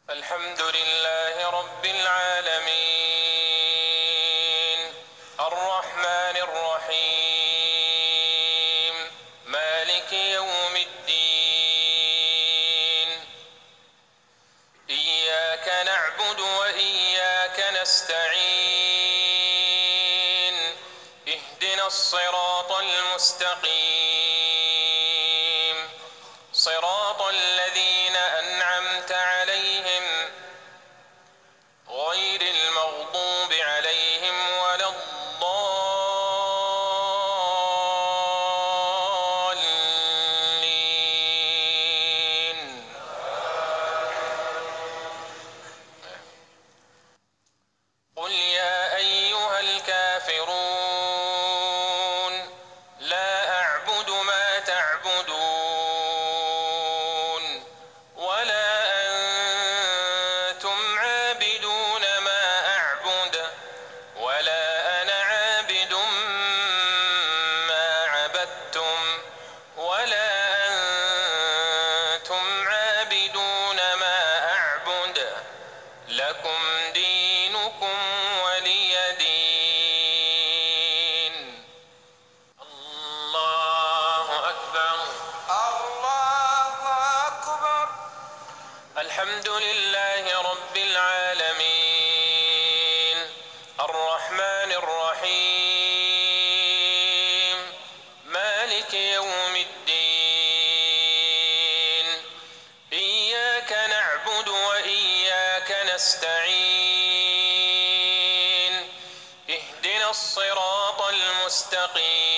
الحمد لله رب العالمين الرحمن الرحيم مالك يوم الدين إياك نعبد وإياك نستعين اهدنا الصراط المستقيم صراط الذين أنعمت عليهم غير المغضوب عليهم ولا الضالين. قل يا أيها الكافرون لا أعبد ما تعبدون ولا أنتم عابدون ما أعبد ولا أنا عابد ما عبدتم ولا أنتم عابدون ما أعبد لكم دينكم ولي دين. الله أكبر. الله أكبر. الحمد لله رب العالمين الرحمن الرحيم مالك يوم الدين إياك نعبد وإياك نستعين اهدنا الصراط المستقيم